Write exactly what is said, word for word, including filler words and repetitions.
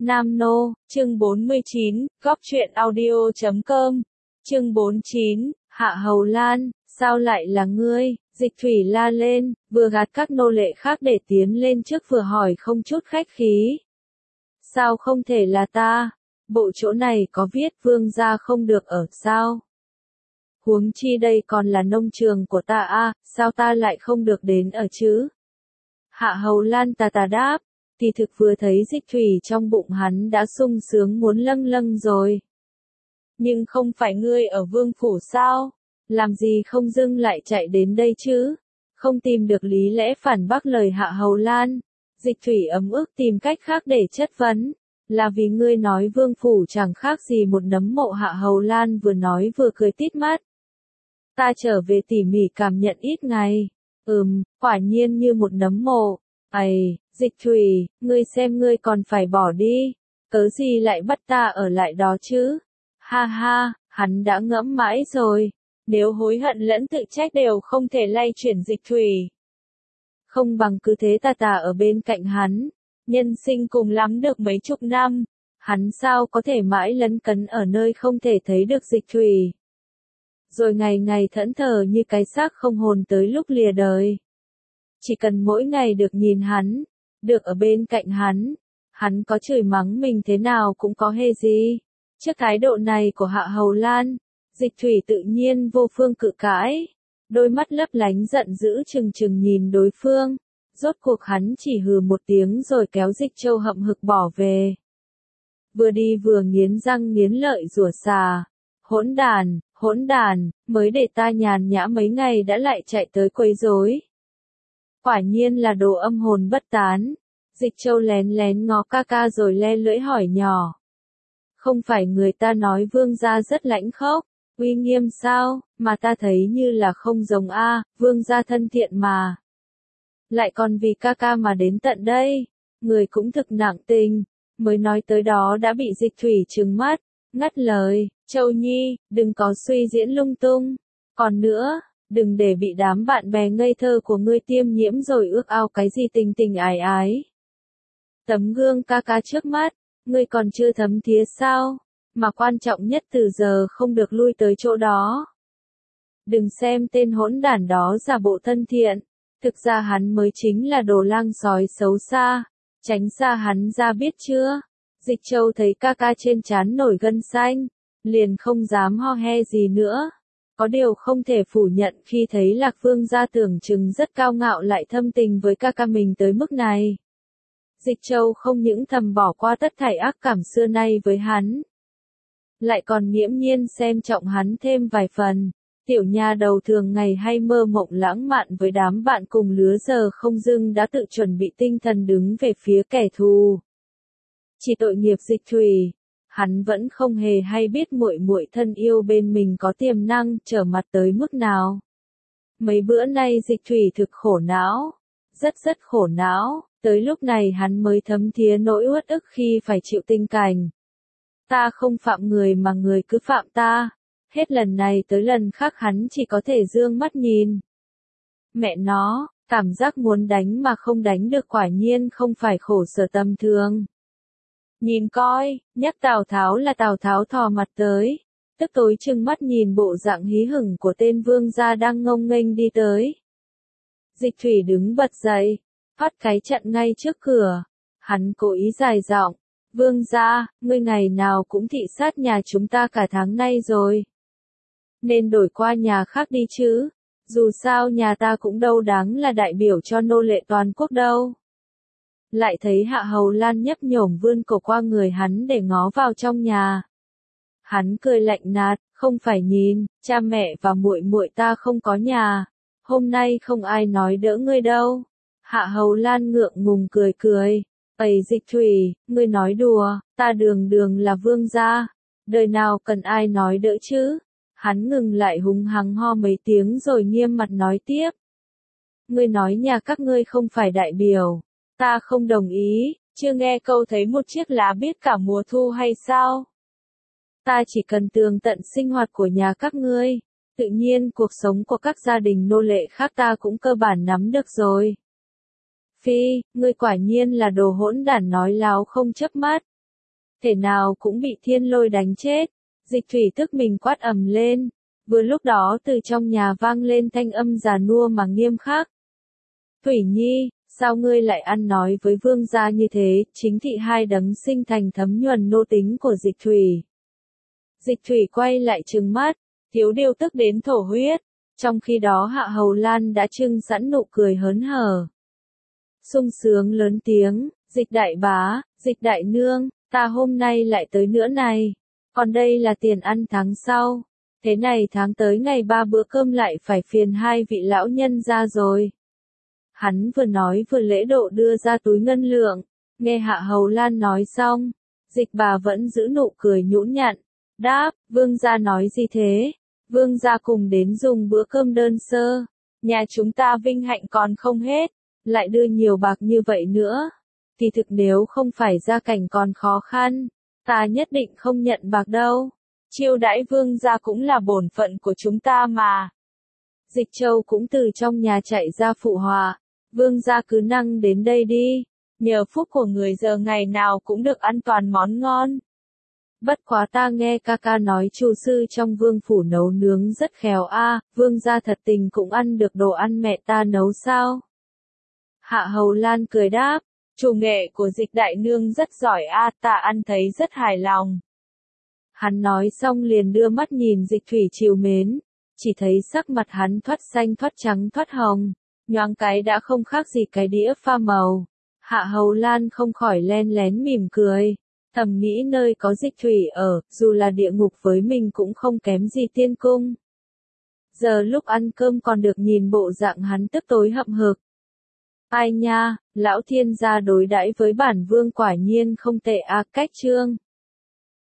Nam Nô, chương bốn mươi chín, góc truyện audio chấm com, chương bốn mươi chín, Hạ Hầu Lan, sao lại là ngươi, Dịch Thủy la lên, vừa gạt các nô lệ khác để tiến lên trước vừa hỏi không chút khách khí. Sao không thể là ta, bộ chỗ này có viết vương gia không được ở sao? Huống chi đây còn là nông trường của ta a, sao ta lại không được đến ở chứ? Hạ Hầu Lan tà tà đáp. Thì thực vừa thấy Dịch Thủy trong bụng hắn đã sung sướng muốn lâng lâng rồi. Nhưng không phải ngươi ở vương phủ sao? Làm gì không dưng lại chạy đến đây chứ? Không tìm được lý lẽ phản bác lời Hạ Hầu Lan. Dịch Thủy ấm ức tìm cách khác để chất vấn. Là vì ngươi nói vương phủ chẳng khác gì một nấm mộ. Hạ Hầu Lan vừa nói vừa cười tít mắt. Ta trở về tỉ mỉ cảm nhận ít ngày. Ừm, quả nhiên như một nấm mộ. Ây, Dịch Thủy, ngươi xem ngươi còn phải bỏ đi, cớ gì lại bắt ta ở lại đó chứ? Ha ha, hắn đã ngẫm mãi rồi, nếu hối hận lẫn tự trách đều không thể lay chuyển Dịch Thủy. Không bằng cứ thế tà tà ở bên cạnh hắn, nhân sinh cùng lắm được mấy chục năm, hắn sao có thể mãi lấn cấn ở nơi không thể thấy được Dịch Thủy. Rồi ngày ngày thẫn thờ như cái xác không hồn tới lúc lìa đời. Chỉ cần mỗi ngày được nhìn hắn, được ở bên cạnh hắn, hắn có chửi mắng mình thế nào cũng có hề gì. Trước thái độ này của Hạ Hầu Lan, Dịch Thủy tự nhiên vô phương cự cãi, đôi mắt lấp lánh giận dữ chừng chừng nhìn đối phương, rốt cuộc hắn chỉ hừ một tiếng rồi kéo Dịch Châu hậm hực bỏ về. Vừa đi vừa nghiến răng nghiến lợi rủa xà, hỗn đàn, hỗn đàn, mới để ta nhàn nhã mấy ngày đã lại chạy tới quấy rối. Quả nhiên là đồ âm hồn bất tán. Dịch Châu lén lén ngó ca ca rồi le lưỡi hỏi nhỏ. Không phải người ta nói vương gia rất lãnh khốc, uy nghiêm sao, mà ta thấy như là không giống a, vương gia thân thiện mà. Lại còn vì ca ca mà đến tận đây, người cũng thực nặng tình, mới nói tới đó đã bị Dịch Thủy trừng mắt, ngắt lời, Châu Nhi, đừng có suy diễn lung tung, còn nữa. Đừng để bị đám bạn bè ngây thơ của ngươi tiêm nhiễm rồi ước ao cái gì tình tình ái ái. Tấm gương ca ca trước mắt, ngươi còn chưa thấm thía sao, mà quan trọng nhất từ giờ không được lui tới chỗ đó. Đừng xem tên hỗn đản đó giả bộ thân thiện, thực ra hắn mới chính là đồ lang sói xấu xa, tránh xa hắn ra biết chưa. Dịch Châu thấy ca ca trên trán nổi gân xanh, liền không dám ho he gì nữa. Có điều không thể phủ nhận khi thấy Lạc Vương gia tưởng chừng rất cao ngạo lại thâm tình với ca ca mình tới mức này. Dịch Châu không những thầm bỏ qua tất thảy ác cảm xưa nay với hắn, lại còn nghiễm nhiên xem trọng hắn thêm vài phần. Tiểu nha đầu thường ngày hay mơ mộng lãng mạn với đám bạn cùng lứa giờ không dưng đã tự chuẩn bị tinh thần đứng về phía kẻ thù. Chỉ tội nghiệp Dịch Thủy. Hắn vẫn không hề hay biết muội muội thân yêu bên mình có tiềm năng trở mặt tới mức nào. Mấy bữa nay Dịch Thủy thực khổ não, rất rất khổ não, tới lúc này hắn mới thấm thía nỗi uất ức khi phải chịu tình cảnh. Ta không phạm người mà người cứ phạm ta, hết lần này tới lần khác hắn chỉ có thể dương mắt nhìn. Mẹ nó, cảm giác muốn đánh mà không đánh được quả nhiên không phải khổ sở tầm thường. Nhìn coi, nhắc Tào Tháo là Tào Tháo thò mặt tới, tức tối trừng mắt nhìn bộ dạng hí hửng của tên vương gia đang ngông nghênh đi tới. Dịch Thủy đứng bật dậy, phát cái chặn ngay trước cửa, hắn cố ý dài giọng, vương gia, ngươi ngày nào cũng thị sát nhà chúng ta cả tháng nay rồi. Nên đổi qua nhà khác đi chứ, dù sao nhà ta cũng đâu đáng là đại biểu cho nô lệ toàn quốc đâu. Lại thấy Hạ Hầu Lan nhấp nhổm vươn cổ qua người hắn để ngó vào trong nhà. Hắn cười lạnh nạt, không phải nhìn, cha mẹ và muội muội ta không có nhà, hôm nay không ai nói đỡ ngươi đâu. Hạ Hầu Lan ngượng ngùng cười cười, ầy Dịch Thủy, ngươi nói đùa, ta đường đường là vương gia, đời nào cần ai nói đỡ chứ. Hắn ngừng lại hùng hăng ho mấy tiếng rồi nghiêm mặt nói tiếp. Ngươi nói nhà các ngươi không phải đại biểu. Ta không đồng ý, chưa nghe câu thấy một chiếc lá biết cả mùa thu hay sao? Ta chỉ cần tường tận sinh hoạt của nhà các ngươi, tự nhiên cuộc sống của các gia đình nô lệ khác ta cũng cơ bản nắm được rồi. Phi, ngươi quả nhiên là đồ hỗn đản nói láo không chớp mắt. thể nào cũng bị thiên lôi đánh chết. Dịch thủy tức mình quát ầm lên. Vừa lúc đó từ trong nhà vang lên thanh âm già nua mà nghiêm khắc. Thủy Nhi, sao ngươi lại ăn nói với vương gia như thế, chính thị hai đấng sinh thành thấm nhuần nô tính của dịch thủy. Dịch thủy quay lại trừng mắt, thiếu điều tức đến thổ huyết, trong khi đó Hạ Hầu Lan đã trưng sẵn nụ cười hớn hở. Sung sướng lớn tiếng, dịch đại bá, dịch đại nương, ta hôm nay lại tới nữa này, còn đây là tiền ăn tháng sau, thế này tháng tới ngày ba bữa cơm lại phải phiền hai vị lão nhân ra rồi. Hắn vừa nói vừa lễ độ đưa ra túi ngân lượng, nghe Hạ Hầu Lan nói xong, dịch bà vẫn giữ nụ cười nhũn nhặn, đáp, vương gia nói gì thế, vương gia cùng đến dùng bữa cơm đơn sơ, nhà chúng ta vinh hạnh còn không hết, lại đưa nhiều bạc như vậy nữa, thì thực nếu không phải gia cảnh còn khó khăn, ta nhất định không nhận bạc đâu, chiêu đãi vương gia cũng là bổn phận của chúng ta mà. Dịch Châu cũng từ trong nhà chạy ra phụ họa. Vương gia cứ năng đến đây đi, nhờ phúc của người giờ ngày nào cũng được ăn toàn món ngon. Bất quá ta nghe ca ca nói chủ sư trong vương phủ nấu nướng rất khéo a, à, vương gia thật tình cũng ăn được đồ ăn mẹ ta nấu sao? Hạ Hầu Lan cười đáp, chủ nghệ của dịch đại nương rất giỏi a, à, ta ăn thấy rất hài lòng. Hắn nói xong liền đưa mắt nhìn dịch thủy trìu mến, chỉ thấy sắc mặt hắn thoát xanh thoát trắng thoát hồng. Nhoáng cái đã không khác gì cái đĩa pha màu. Hạ Hầu Lan không khỏi len lén mỉm cười. Thầm nghĩ nơi có dịch thủy ở, dù là địa ngục với mình cũng không kém gì tiên cung. Giờ lúc ăn cơm còn được nhìn bộ dạng hắn tức tối hậm hực. Ai nha, lão thiên gia đối đãi với bản vương quả nhiên không tệ a, cách chương.